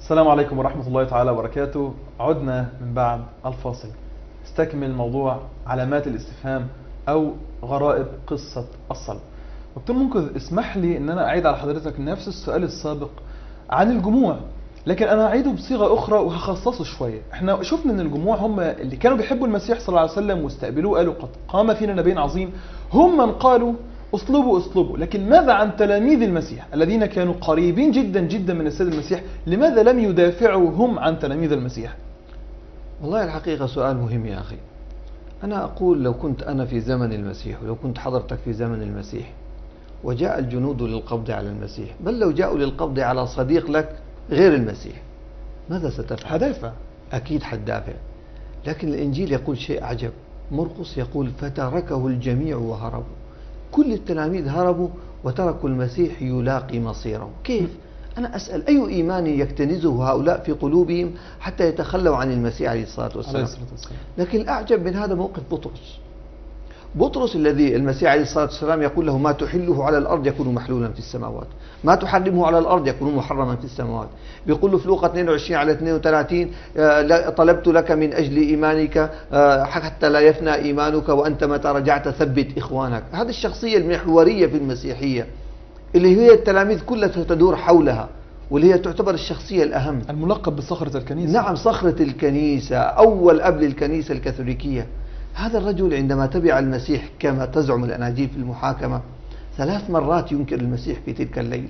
السلام عليكم ورحمة الله تعالى وبركاته. عدنا من بعد الفاصل استكمل موضوع علامات الاستفهام أو غرائب قصة الصلب. دكتور منقذ، اسمح لي ان انا اعيد على حضرتك نفس السؤال السابق عن الجموع، لكن انا اعيده بصيغة اخرى وهخصصه شوية. احنا شفنا ان الجموع هم اللي كانوا بيحبوا المسيح صلى الله عليه وسلم واستقبلوه، قالوا قد قام فينا نبي عظيم. هم من قالوا اصلبوا اصلبوا، لكن ماذا عن تلاميذ المسيح الذين كانوا قريبين جدا جدا من السيد المسيح؟ لماذا لم يدافعوا هم عن تلاميذ المسيح؟ والله الحقيقة سؤال مهم يا أخي. أنا أقول لو كنت أنا في زمن المسيح، ولو كنت حضرتك في زمن المسيح وجاء الجنود للقبض على المسيح، بل لو جاءوا للقبض على صديق لك غير المسيح، ماذا ستفعل؟ هدافع. أكيد حتدافع. لكن الإنجيل يقول شيء عجب. مرقس يقول فتركه الجميع وهربوا. كل التلاميذ هربوا وتركوا المسيح يلاقي مصيره. كيف؟ أنا أسأل أي إيمان يكتنزه هؤلاء في قلوبهم حتى يتخلوا عن المسيح عليه الصلاة والسلام؟ لكن الأعجب من هذا موقف بطرس. بطرس الذي المسيح عليه الصلاة والسلام يقول له ما تحله على الأرض يكون محلولا في السماوات، ما تحرمه على الأرض يكون محرما في السماوات. بيقول له في لوقا 22 على 32 طلبت لك من أجل إيمانك حتى لا يفنى إيمانك وأنت متى رجعت ثبت إخوانك. هذه الشخصية المحورية في المسيحية اللي هي التلاميذ كلها تدور حولها، واللي هي تعتبر الشخصية الأهم، الملقب بصخرة الكنيسة. نعم، صخرة الكنيسة، أول أب للكنيسة الكاثوليكية. هذا الرجل عندما تبع المسيح كما تزعم الأناجيل في المحاكمة 3 مرات ينكر المسيح في تلك الليلة.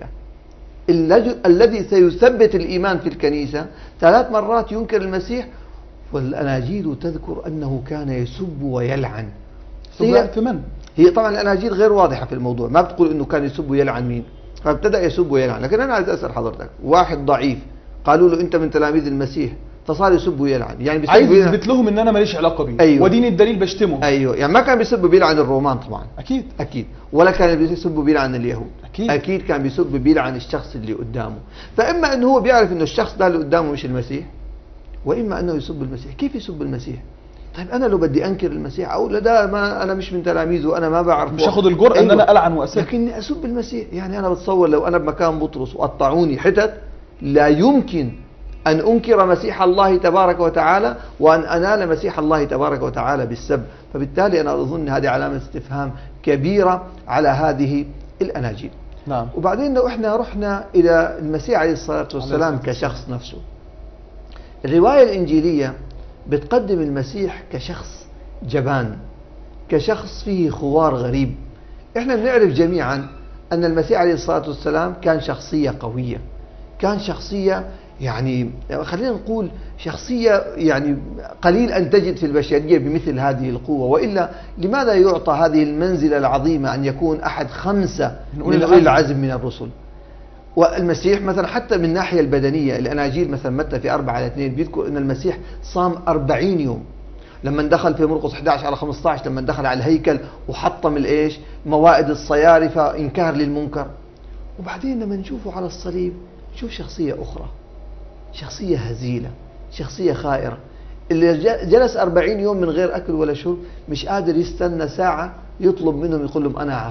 الذي سيثبت الإيمان في الكنيسة 3 مرات ينكر المسيح، والأناجيل تذكر أنه كان يسب ويلعن. في من؟ هي طبعا الأناجيل غير واضحة في الموضوع، ما بتقول أنه كان يسب ويلعن مين، فابتدأ يسب ويلعن. لكن أنا عايز أسأل حضرتك، واحد ضعيف قالوا له أنت من تلاميذ المسيح فصار يسب ويلعن، يعني عايز يثبت لهم ان انا ماليش علاقه بيه. أيوة. وديني الدليل بشتمه. ايوه، يعني ما كان بيسب بيلعن الرومان طبعا، اكيد ولا كان بيسب بيلعن اليهود، اكيد كان بيسب بيلعن الشخص اللي قدامه. فاما انه هو بيعرف انه الشخص ده اللي قدامه مش المسيح، واما انه يسب المسيح. كيف يسب المسيح؟ طيب انا لو بدي انكر المسيح اقول لا ده ما انا مش من تلاميذه وانا ما بعرف، مش هاخد الجرأة. أيوة. ان انا العن واسب، لكني اسب المسيح. يعني انا بتصور لو انا بمكان بطرس وقطعوني حتت لا يمكن أن أنكر مسيح الله تبارك وتعالى وأن أنال مسيح الله تبارك وتعالى بالسب. فبالتالي أنا أظن هذه علامة استفهام كبيرة على هذه الأناجيل. نعم. وبعدين لو إحنا رحنا إلى المسيح عليه الصلاة والسلام كشخص نفسه، الرواية الإنجيلية بتقدم المسيح كشخص جبان، كشخص فيه خوار غريب. إحنا بنعرف جميعا أن المسيح عليه الصلاة والسلام كان شخصية قوية، كان شخصية يعني خلينا نقول شخصية يعني قليل أن تجد في البشرية بمثل هذه القوة. وإلا لماذا يعطى هذه المنزلة العظيمة أن يكون أحد 5 من أولي العزم من الرسل؟ والمسيح مثلا حتى من الناحية البدنية، الأناجيل مثلا متى في 4:2 بيذكر أن المسيح صام 40 يوم. لما دخل في مرقس 11:15 لما دخل على الهيكل وحطم الإيش موائد الصيارفة إنكار للمنكر. وبعدين لما نشوفه على الصليب نشوف شخصية أخرى، شخصية هزيلة، شخصية خائرة، اللي جلس 40 يوم من غير أكل ولا شرب، مش قادر يستنى ساعة يطلب منهم، يقول لهم أنا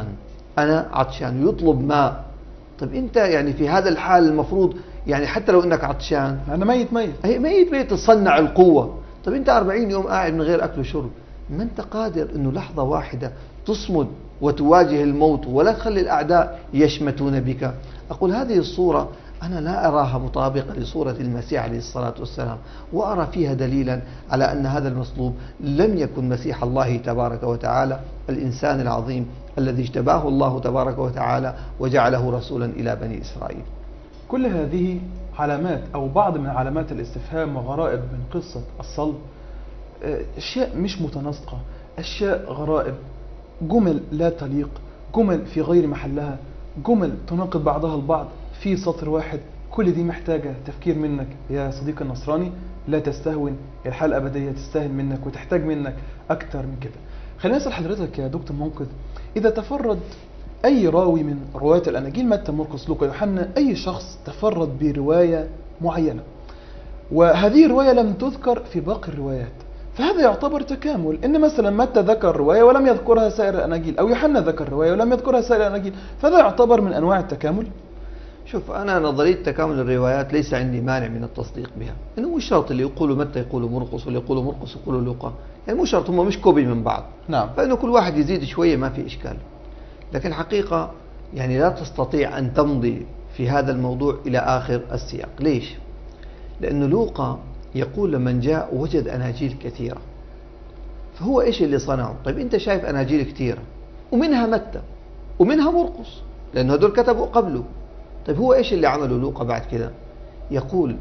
عطشان، يطلب ماء. طيب أنت يعني في هذا الحال المفروض يعني حتى لو أنك عطشان، أنا ميت تصنع القوة. طيب أنت 40 يوم قاعد من غير أكل وشرب، ما أنت قادر أنه لحظة واحدة تصمد وتواجه الموت ولا تخلي الأعداء يشمتون بك. أقول هذه الصورة أنا لا أراها مطابقة لصورة المسيح عليه الصلاة والسلام، وأرى فيها دليلا على أن هذا المصلوب لم يكن مسيح الله تبارك وتعالى، الإنسان العظيم الذي اجتباه الله تبارك وتعالى وجعله رسولا إلى بني إسرائيل. كل هذه علامات أو بعض من علامات الاستفهام وغرائب من قصة الصلب، أشياء مش متناسقة، أشياء غرائب، جمل لا تليق، جمل في غير محلها، جمل تناقض بعضها البعض في سطر واحد. كل دي محتاجة تفكير منك يا صديقي النصراني. لا تستهون، الحياة الأبدية تستاهل منك وتحتاج منك أكتر من كده. خليني أسأل حضرتك يا دكتور منقذ، إذا تفرد أي راوي من رواية الأناجيل متى مرقس لوقا يوحنا، أي شخص تفرد برواية معينة وهذه الرواية لم تذكر في باقي الروايات، فهذا يعتبر تكامل. إن مثلا متى ذكر رواية ولم يذكرها سائر الأناجيل، أو يوحنا ذكر رواية ولم يذكرها سائر الأناجيل، فهذا يعتبر من أنواع التكامل. شوف، أنا نظرية تكامل الروايات ليس عندي مانع من التصديق بها، إنه مش شرط اللي يقولوا متى يقولوا مرقس، واللي يقولوا مرقس يقولوا لوقا، يعني مو شرط، هم مش كوبي من بعض. نعم. فإنه كل واحد يزيد شوية ما في إشكال. لكن حقيقة يعني لا تستطيع أن تمضي في هذا الموضوع إلى آخر السياق. ليش؟ لأنه لوقا يقول لمن جاء وجد أناجيل كثيرة، فهو إيش اللي صنعه؟ طيب أنت شايف أناجيل كثيرة ومنها متى ومنها مرقس، لأنه هدول كتبوا قبله. طيب هو إيش اللي عمله لوقا بعد كده؟ يقول: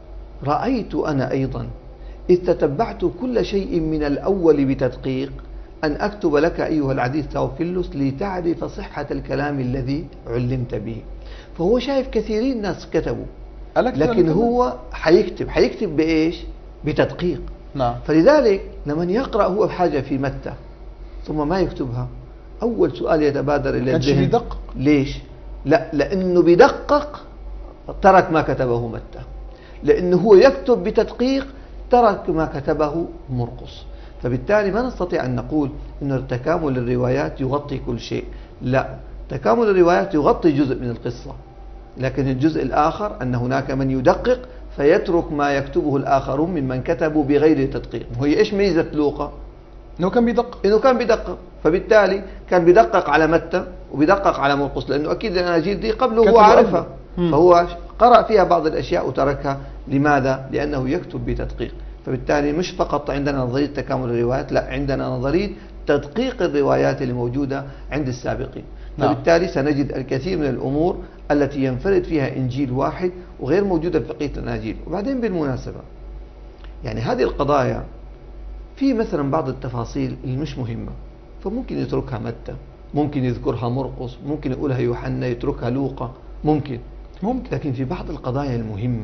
رأيت أنا أيضا إذ تتبعت كل شيء من الأول بتدقيق أن أكتب لك أيها العزيز ثوفيلوس لتعرف صحة الكلام الذي علمت به. فهو شايف كثيرين ناس كتبوا، لكن هو حيكتب بإيش؟ بتدقيق. نعم. فلذلك لما يقرأ هو حاجة في متى ثم ما يكتبها، أول سؤال يتبادر إلى الذهن: بيدقق. ليش؟ لا، لأنه بيدقق ترك ما كتبه متى، لأنه هو يكتب بتدقيق ترك ما كتبه مرقس. فبالتالي ما نستطيع أن نقول أن تكامل الروايات يغطي كل شيء. لا، تكامل الروايات يغطي جزء من القصة، لكن الجزء الآخر أن هناك من يدقق فيترك ما يكتبه الآخرون ممن كتبوا بغير تدقيق. وهي إيش ميزة لوقا؟ إنه كان بيدقق. إنه كان بيدقق، فبالتالي كان بيدقق على متى وبيدقق على مرقس، لأنه أكيد الأناجيل دي قبله هو عارفها، فهو قرأ فيها بعض الأشياء وتركها. لماذا؟ لأنه يكتب بتدقيق. فبالتالي مش فقط عندنا نظرية تكامل الروايات، لا، عندنا نظرية تدقيق الروايات اللي موجودة عند السابقين. نعم. فبالتالي سنجد الكثير من الأمور التي ينفرد فيها إنجيل واحد وغير موجودة في بقية الأناجيل. وبعدين بالمناسبة يعني هذه القضايا في مثلا بعض التفاصيل اللي مش مهمة، فممكن يتركها متى، ممكن يذكرها مرقس، ممكن يقولها يوحنا، يتركها لوقا، ممكن. لكن في بعض القضايا المهمة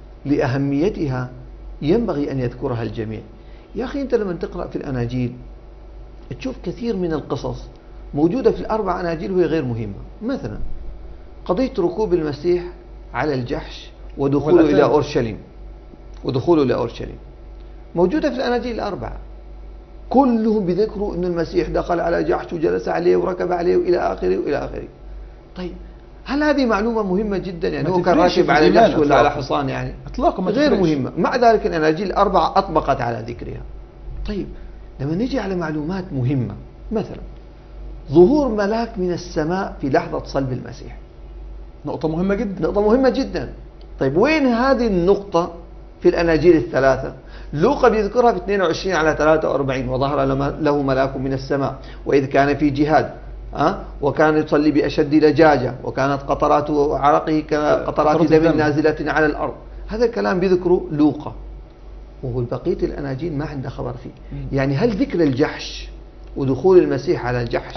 لأهميتها ينبغي أن يذكرها الجميع. يا أخي أنت لما تقرأ في الأناجيل تشوف كثير من القصص موجودة في الأربع أناجيل وهي غير مهمة. مثلا قضية ركوب المسيح على الجحش ودخوله إلى أورشليم موجودة في الأناجيل الأربعة، كلهم بذكروا أن المسيح دخل على جحش وجلس عليه وركب عليه وإلى آخره وإلى آخره. طيب هل هذه معلومة مهمة جدا؟ يعني هو كان راكب على جحش ولا على حصان؟ يعني إطلاقا غير مهمة. مع ذلك الأناجيل الأربعة أطبقت على ذكرها. طيب لما نجي على معلومات مهمة، مثلا ظهور ملاك من السماء في لحظة صلب المسيح، نقطة مهمة جدا. طيب وين هذه النقطة في الأناجيل الثلاثة؟ لوقا بيذكرها في 22 على 43: وظهر له ملاك من السماء وإذ كان في جهاد وكان يصلي بأشد لجاجة وكانت قطرات عرقه كقطرات دم نازلة على الأرض. هذا الكلام بيذكره لوقا، وهو بقية الأناجيل ما عنده خبر فيه. يعني هل ذكر الجحش ودخول المسيح على الجحش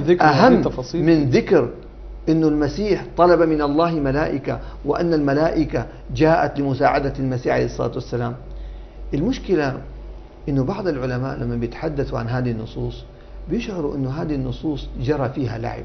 أهم من ذكر إنه المسيح طلب من الله ملائكة وأن الملائكة جاءت لمساعدة المسيح عليه الصلاة والسلام؟ المشكلة إنه بعض العلماء لما بيتحدثوا عن هذه النصوص بيشعروا إنه هذه النصوص جرى فيها لعب.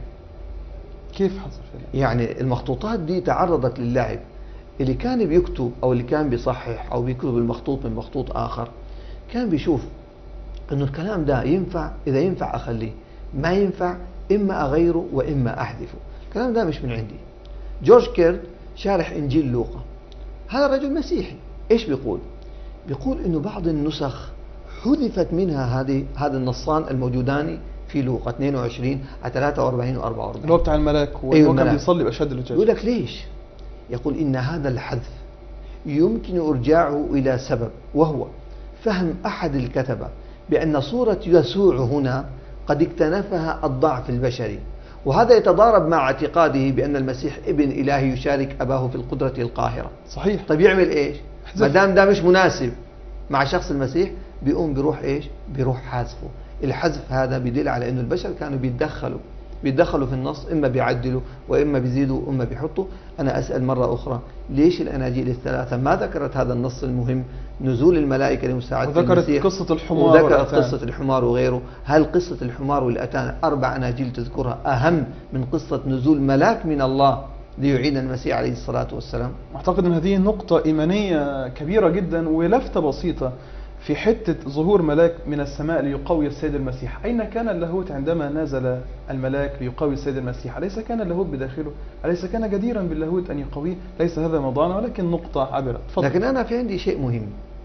كيف حصل فيها؟ يعني المخطوطات دي تعرضت للعب. اللي كان بيكتب أو اللي كان بيصحح أو بيكتب المخطوط من مخطوط آخر كان بيشوف إنه الكلام ده ينفع، إذا ينفع أخليه، ما ينفع إما أغيره وإما أحذفه. الكلام ده مش من عندي. جورج كيرت شارح إنجيل لوقا، هذا الرجل مسيحي، إيش بيقول؟ بيقول إنه بعض النسخ حذفت منها هذا النصان الموجودان في لوقا 22 على 43 و 44 اللي هو بتاع الملاك وهو كان بيصلي بأشد اللجاج. يقول لك ليش؟ يقول إن هذا الحذف يمكن إرجاعه إلى سبب، وهو فهم أحد الكتبة بأن صورة يسوع هنا قد اكتنفها الضعف البشري، وهذا يتضارب مع اعتقاده بأن المسيح ابن إلهي يشارك أباه في القدرة القاهرة. صحيح. طيب يعمل إيش؟ ما دام ده مش مناسب مع شخص المسيح بيروح إيش؟ بيروح حذفه. الحذف هذا بيدل على أن البشر كانوا بيتدخلوا في النص، إما بيعدلوا وإما بيزيدوا وإما بيحطوا. أنا أسأل مرة أخرى، ليش الأناجيل الثلاثة ما ذكرت هذا النص المهم، نزول الملائكة لمساعدة المسيح، قصة الحمار وذكرت قصة الحمار وغيره؟ هل قصة الحمار والأتان 4 أناجيل تذكرها أهم من قصة نزول ملاك من الله ليعين المسيح عليه الصلاة والسلام؟ أعتقد أن هذه نقطة إيمانية كبيرة جدا ولفتة بسيطة في حتة ظهور ملاك من السماء ليقوي السيد المسيح، أين كان اللاهوت عندما نزل الملاك ليقوي السيد المسيح؟ أليس كان اللاهوت بداخله؟ أليس كان جديرا باللاهوت أن يقويه؟ ليس هذا موضوعنا ولكن نقطة عابرة. تفضل. لكن أنا في عندي شيء مهم.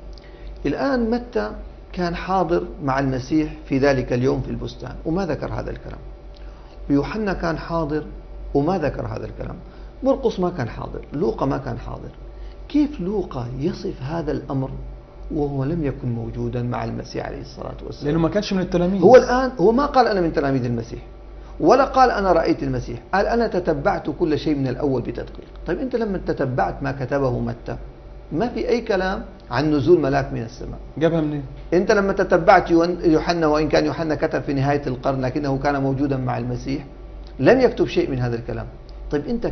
الآن متى كان حاضر مع المسيح في ذلك اليوم في البستان وما ذكر هذا الكلام، ويوحنا كان حاضر وما ذكر هذا الكلام، مرقس ما كان حاضر، لوقا ما كان حاضر. كيف لوقا يصف هذا الأمر وهو لم يكن موجودا مع المسيح عليه الصلاة والسلام؟ لأنه ما كانش من التلاميذ. هو الآن هو ما قال أنا من تلاميذ المسيح، ولا قال أنا رأيت المسيح، قال أنا تتبعت كل شيء من الأول بتدقيق. طيب أنت لما تتبعت ما كتبه متى ما في أي كلام عن نزول ملاك من السماء. جابها منين؟ أنت لما تتبعت يوحنا، وإن كان يوحنا كتب في نهاية القرن لكنه كان موجودا مع المسيح، لم يكتب شيء من هذا الكلام. طيب أنت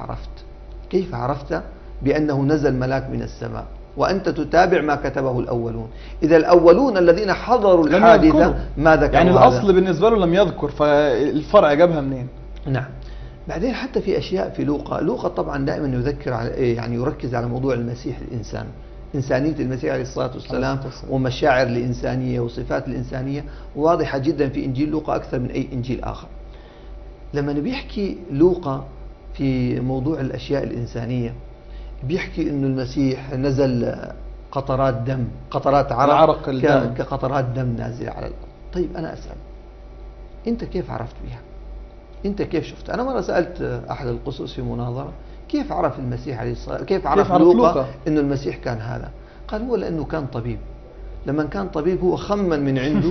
كيف عرفت بأنه نزل ملاك من السماء وأنت تتابع ما كتبه الأولون؟ إذا الأولون الذين حضروا الحادثة ما ذكروا يعني هذا. الأصل بالنسبة له لم يذكر، فالفرع جابها منين؟ نعم. بعدين حتى في أشياء في لوقا طبعا دائما يذكر يعني يركز على موضوع المسيح الإنسان، إنسانية المسيح عليه الصلاة والسلام ومشاعر الإنسانية وصفات الإنسانية واضحة جدا في إنجيل لوقا أكثر من أي إنجيل آخر. لما بيحكي لوقا في موضوع الأشياء الإنسانية بيحكي إنه المسيح نزل قطرات دم، قطرات عرق كقطرات دم نازلة على الأرض. طيب أنا أسأل، أنت كيف عرفت بها؟ أنت كيف شفت؟ أنا مرة سألت أحد القسوس في مناظرة كيف عرف المسيح عليه الصلاة، كيف عرف لوقا إنه المسيح كان هذا؟ قال هو لأنه كان طبيب. لما كان طبيب هو خمن من عنده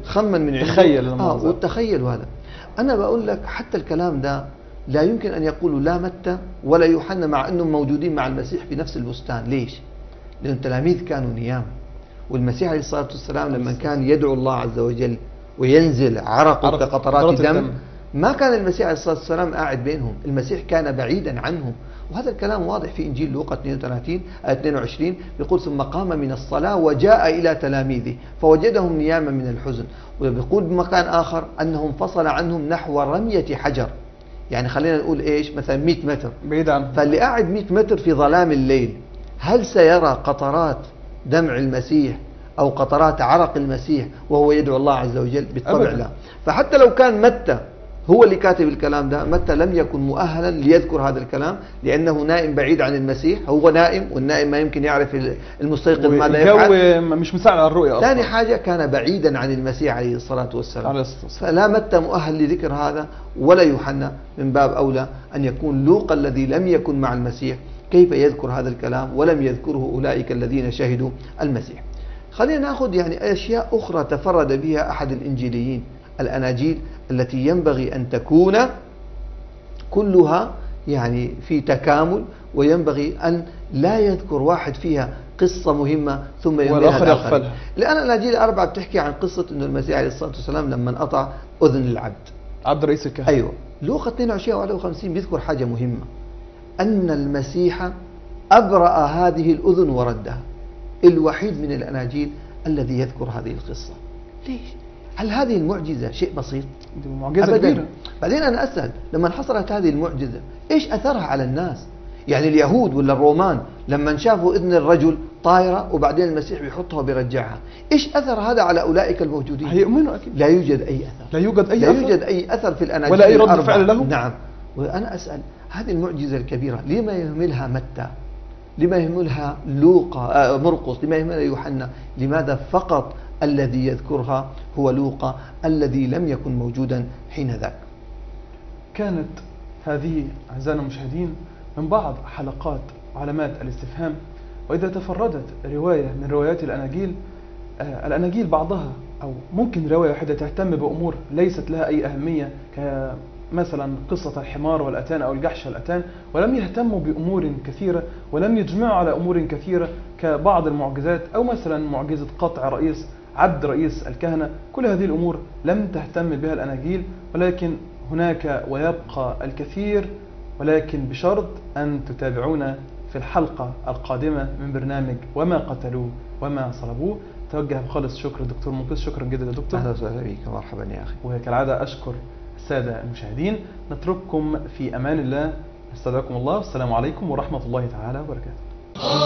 تخيل المنظر. وتخيل هذا. أنا بقول لك حتى الكلام ده لا يمكن أن يقوله لا متى ولا يوحنا مع أنهم موجودين مع المسيح في نفس البستان. ليش؟ لأن التلاميذ كانوا نيام، والمسيح عليه الصلاة والسلام لما كان يدعو الله عز وجل وينزل عرقه كقطرات دم، ما كان المسيح عليه الصلاة والسلام قاعد بينهم، المسيح كان بعيدا عنهم. وهذا الكلام واضح في إنجيل لوقا 22 بيقول ثم قام من الصلاة وجاء إلى تلاميذه فوجدهم نياما من الحزن. وبيقول بمكان آخر أنهم فصل عنهم نحو رمية حجر، يعني خلينا نقول إيش مثلا 100 متر بعيد عنه. فاللي قاعد 100 متر في ظلام الليل هل سيرى قطرات دمع المسيح أو قطرات عرق المسيح وهو يدعو الله عز وجل؟ بالطبع لا. فحتى لو كان متى هو اللي كاتب الكلام ده، متى لم يكن مؤهلا ليذكر هذا الكلام لأنه نائم بعيد عن المسيح، هو نائم والنائم ما يمكن يعرف المستيقظ ماذا يفعل، الجو مش مساعد على الرؤية. ثاني حاجة كان بعيدا عن المسيح عليه الصلاة والسلام، فلا متى مؤهل لذكر هذا ولا يوحنا. من باب أولى أن يكون لوقا الذي لم يكن مع المسيح كيف يذكر هذا الكلام ولم يذكره أولئك الذين شهدوا المسيح. خلينا نأخذ يعني أشياء أخرى تفرد بها أحد الإنجيليين، الأناجيل التي ينبغي أن تكون كلها يعني في تكامل، وينبغي أن لا يذكر واحد فيها قصة مهمة ثم يهملها الآخر. لأن الأناجيل الأربعة بتحكي عن قصة أن المسيح عليه الصلاة والسلام لما انقطع أذن العبد، عبد رئيس الكهنة. أيوة. لوقا 22 و51 بيذكر حاجة مهمة، أن المسيح أبرأ هذه الأذن وردها. الوحيد من الأناجيل الذي يذكر هذه القصة. ليش؟ هل هذه المعجزة شيء بسيط؟ دي معجزة كبيرة. بعدين أنا أسأل، لما حصلت هذه المعجزة إيش أثرها على الناس؟ يعني اليهود ولا الرومان لما شافوا إذن الرجل طائرة وبعدين المسيح بيحطها وبيرجعها، إيش أثر هذا على أولئك الموجودين؟ هيؤمنوا أكيد. لا يوجد أي أثر. لا يوجد أي أثر في الأناجيل ولا أي رد فعل له. نعم. وأنا أسأل هذه المعجزة الكبيرة لما يهملها متى؟ لما يهملها لوقا مرقس؟ لما يهملها يوحنا؟ لماذا فقط الذي يذكرها هو لوقا الذي لم يكن موجودا حين ذاك؟ كانت هذه أعزائنا المشاهدين من بعض حلقات علامات الاستفهام. وإذا تفردت رواية من روايات الأناجيل بعضها أو ممكن رواية واحدة تهتم بأمور ليست لها أي أهمية كمثلا قصة الحمار والأتان أو الجحش والأتان، ولم يهتموا بأمور كثيرة ولم يجمعوا على أمور كثيرة كبعض المعجزات أو مثلا معجزة قطع عبد رئيس الكهنة، كل هذه الأمور لم تهتم بها الأناجيل. ولكن هناك ويبقى الكثير، ولكن بشرط أن تتابعونا في الحلقة القادمة من برنامج وما قتلوه وما صلبوه. توجه بخالص شكر الدكتور منقذ. شكرا جدا يا دكتور. أهلا وسهلا بك. مرحبا يا أخي. وكالعادة أشكر السادة المشاهدين. نترككم في أمان الله، نستودعكم الله، والسلام عليكم ورحمة الله تعالى وبركاته.